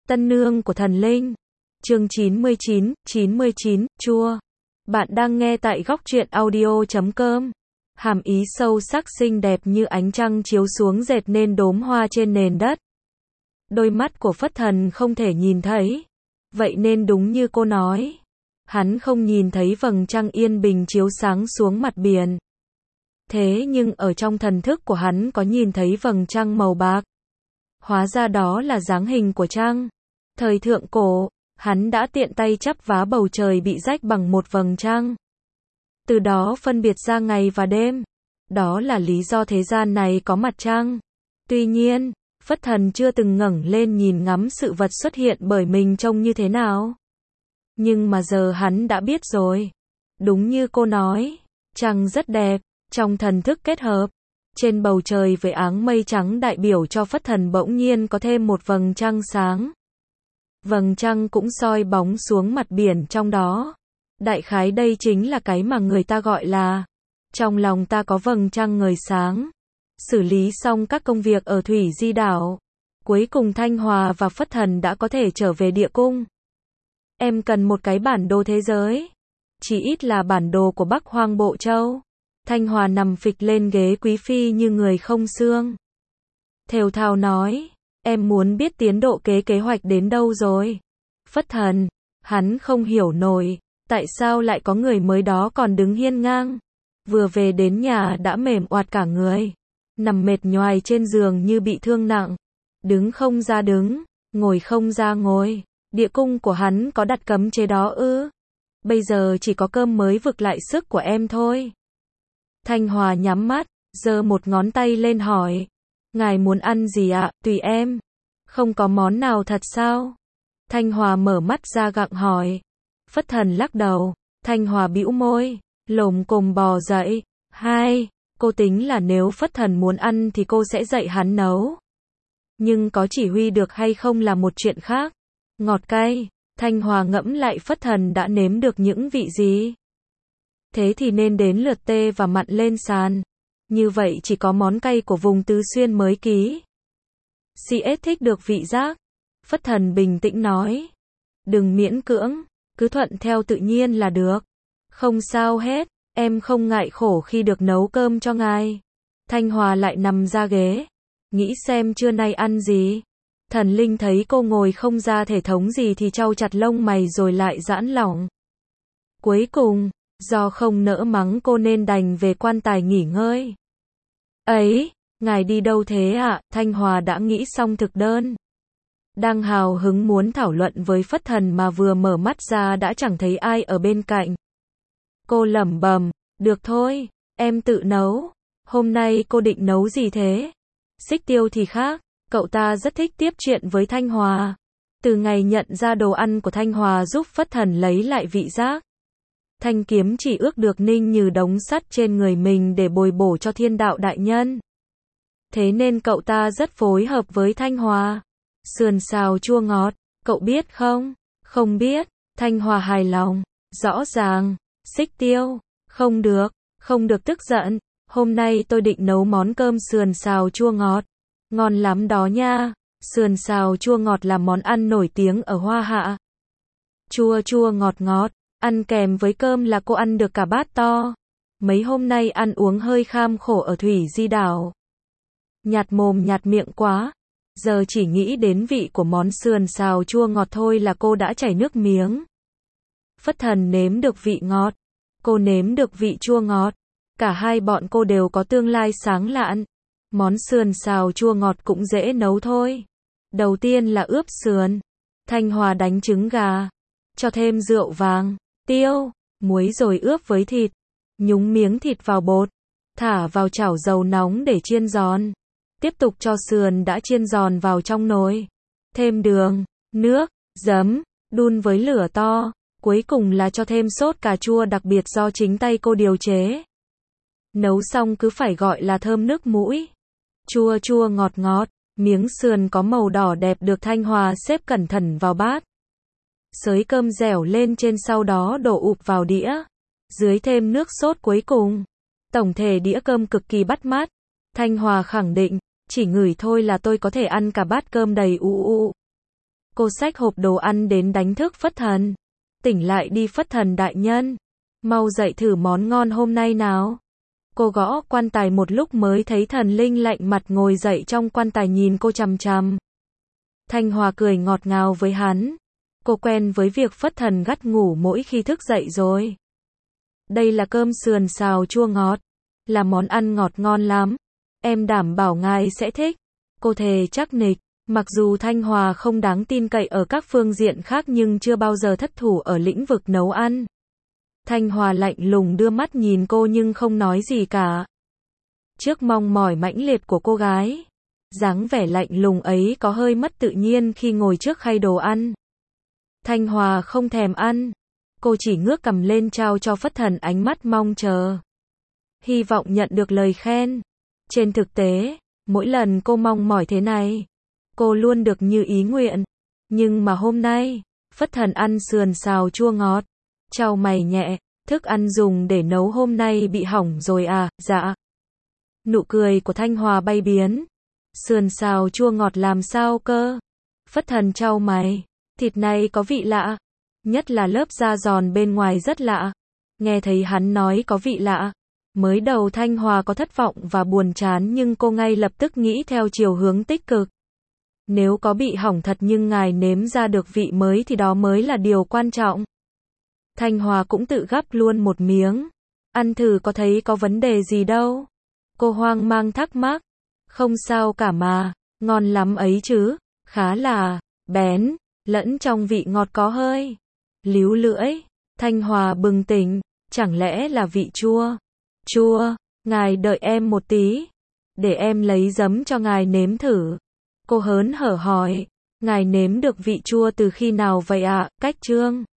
Tân nương của thần linh. Chương 99, chua. Bạn đang nghe tại góc truyện audio.com. Hàm ý sâu sắc xinh đẹp như ánh trăng chiếu xuống dệt nên đốm hoa trên nền đất. Đôi mắt của Phất Thần không thể nhìn thấy. Vậy nên đúng như cô nói. Hắn không nhìn thấy vầng trăng yên bình chiếu sáng xuống mặt biển. Thế nhưng ở trong thần thức của hắn có nhìn thấy vầng trăng màu bạc. Hóa ra đó là dáng hình của trăng. Thời thượng cổ, hắn đã tiện tay chắp vá bầu trời bị rách bằng một vầng trăng. Từ đó phân biệt ra ngày và đêm. Đó là lý do thế gian này có mặt trăng. Tuy nhiên, Phất Thần chưa từng ngẩng lên nhìn ngắm sự vật xuất hiện bởi mình trông như thế nào. Nhưng mà giờ hắn đã biết rồi. Đúng như cô nói, trăng rất đẹp, trong thần thức kết hợp. Trên bầu trời với áng mây trắng đại biểu cho Phất Thần bỗng nhiên có thêm một vầng trăng sáng. Vầng trăng cũng soi bóng xuống mặt biển trong đó. Đại khái đây chính là cái mà người ta gọi là trong lòng ta có vầng trăng ngời sáng. Xử lý xong các công việc ở Thủy Di đảo. Cuối cùng Thanh Hòa và Phất Thần đã có thể trở về địa cung. Em cần một cái bản đồ thế giới. Chỉ ít là bản đồ của Bắc Hoang Bộ Châu. Thanh Hòa nằm phịch lên ghế quý phi như người không xương. Thều thào nói, em muốn biết tiến độ kế hoạch đến đâu rồi. Phất Thần, hắn không hiểu nổi, tại sao lại có người mới đó còn đứng hiên ngang. Vừa về đến nhà đã mềm oạt cả người. Nằm mệt nhoài trên giường như bị thương nặng. Đứng không ra đứng, ngồi không ra ngồi. Địa cung của hắn có đặt cấm chế đó ư? Bây giờ chỉ có cơm mới vực lại sức của em thôi. Thanh Hòa nhắm mắt, giơ một ngón tay lên hỏi. Ngài muốn ăn gì ạ? Tùy em. Không có món nào thật sao? Thanh Hòa mở mắt ra gặng hỏi. Phất Thần lắc đầu. Thanh Hòa bĩu môi, lồm cồm bò dậy. Cô tính là nếu Phất Thần muốn ăn thì cô sẽ dạy hắn nấu. Nhưng có chỉ huy được hay không là một chuyện khác. Ngọt cay, Thanh Hòa ngẫm lại Phất Thần đã nếm được những vị gì. Thế thì nên đến lượt tê và mặn lên sàn. Như vậy chỉ có món cay của vùng Tứ Xuyên mới ký. CS thích được vị giác. Phất Thần bình tĩnh nói. Đừng miễn cưỡng, cứ thuận theo tự nhiên là được. Không sao hết, em không ngại khổ khi được nấu cơm cho ngài. Thanh Hòa lại nằm ra ghế. Nghĩ xem trưa nay ăn gì. Thần linh thấy cô ngồi không ra thể thống gì thì chau chặt lông mày rồi lại giãn lỏng. Cuối cùng, do không nỡ mắng cô nên đành về quan tài nghỉ ngơi. Ấy, ngài đi đâu thế ạ? Thanh Hòa đã nghĩ xong thực đơn. Đang hào hứng muốn thảo luận với Phất Thần mà vừa mở mắt ra đã chẳng thấy ai ở bên cạnh. Cô lẩm bẩm, được thôi, em tự nấu. Hôm nay cô định nấu gì thế? Xích Tiêu thì khác, cậu ta rất thích tiếp chuyện với Thanh Hòa. Từ ngày nhận ra đồ ăn của Thanh Hòa giúp Phất Thần lấy lại vị giác. Thanh kiếm chỉ ước được ninh như đống sắt trên người mình để bồi bổ cho thiên đạo đại nhân. Thế nên cậu ta rất phối hợp với Thanh Hòa. Sườn xào chua ngọt, cậu biết không? Không biết, Thanh Hòa hài lòng, rõ ràng. Xích Tiêu, không được tức giận. Hôm nay tôi định nấu món cơm sườn xào chua ngọt. Ngon lắm đó nha. Sườn xào chua ngọt là món ăn nổi tiếng ở Hoa Hạ. Chua chua ngọt ngọt. Ăn kèm với cơm là cô ăn được cả bát to. Mấy hôm nay ăn uống hơi kham khổ ở Thủy Di đảo. Nhạt mồm nhạt miệng quá. Giờ chỉ nghĩ đến vị của món sườn xào chua ngọt thôi là cô đã chảy nước miếng. Phất Thần nếm được vị ngọt. Cô nếm được vị chua ngọt. Cả hai bọn cô đều có tương lai sáng lạn. Món sườn xào chua ngọt cũng dễ nấu thôi. Đầu tiên là ướp sườn. Thanh Hòa đánh trứng gà. Cho thêm rượu vàng, tiêu, muối rồi ướp với thịt. Nhúng miếng thịt vào bột. Thả vào chảo dầu nóng để chiên giòn. Tiếp tục cho sườn đã chiên giòn vào trong nồi. Thêm đường, nước, giấm, đun với lửa to. Cuối cùng là cho thêm sốt cà chua đặc biệt do chính tay cô điều chế. Nấu xong cứ phải gọi là thơm nước mũi. Chua chua ngọt ngọt, miếng sườn có màu đỏ đẹp được Thanh Hòa xếp cẩn thận vào bát. Xới cơm dẻo lên trên sau đó đổ ụp vào đĩa. Dưới thêm nước sốt cuối cùng. Tổng thể đĩa cơm cực kỳ bắt mắt. Thanh Hòa khẳng định, chỉ ngửi thôi là tôi có thể ăn cả bát cơm đầy ụ ụ. Cô xách hộp đồ ăn đến đánh thức Phất Thần. Tỉnh lại đi Phất Thần đại nhân. Mau dậy thử món ngon hôm nay nào. Cô gõ quan tài một lúc mới thấy thần linh lạnh mặt ngồi dậy trong quan tài nhìn cô chằm chằm. Thanh Hòa cười ngọt ngào với hắn. Cô quen với việc Phất Thần gắt ngủ mỗi khi thức dậy rồi. Đây là cơm sườn xào chua ngọt. Là món ăn ngọt ngon lắm. Em đảm bảo ngài sẽ thích. Cô thề chắc nịch. Mặc dù Thanh Hòa không đáng tin cậy ở các phương diện khác nhưng chưa bao giờ thất thủ ở lĩnh vực nấu ăn. Thanh Hòa lạnh lùng đưa mắt nhìn cô nhưng không nói gì cả. Trước mong mỏi mãnh liệt của cô gái, dáng vẻ lạnh lùng ấy có hơi mất tự nhiên khi ngồi trước khay đồ ăn. Thanh Hòa không thèm ăn. Cô chỉ ngước cằm lên trao cho Phất Thần ánh mắt mong chờ. Hy vọng nhận được lời khen. Trên thực tế, mỗi lần cô mong mỏi thế này, cô luôn được như ý nguyện. Nhưng mà hôm nay, Phất Thần ăn sườn xào chua ngọt. Chau mày nhẹ, thức ăn dùng để nấu hôm nay bị hỏng rồi à, dạ. Nụ cười của Thanh Hòa bay biến. Sườn xào chua ngọt làm sao cơ? Phất Thần chau mày, thịt này có vị lạ. Nhất là lớp da giòn bên ngoài rất lạ. Nghe thấy hắn nói có vị lạ. Mới đầu Thanh Hòa có thất vọng và buồn chán nhưng cô ngay lập tức nghĩ theo chiều hướng tích cực. Nếu có bị hỏng thật nhưng ngài nếm ra được vị mới thì đó mới là điều quan trọng. Thanh Hòa cũng tự gắp luôn một miếng. Ăn thử có thấy có vấn đề gì đâu. Cô hoang mang thắc mắc. Không sao cả mà, ngon lắm ấy chứ. Khá là bén, lẫn trong vị ngọt có hơi líu lưỡi. Thanh Hòa bừng tỉnh. Chẳng lẽ là vị chua? Chua, ngài đợi em một tí. Để em lấy giấm cho ngài nếm thử. Cô hớn hở hỏi. Ngài nếm được vị chua từ khi nào vậy ạ? Cách Trương.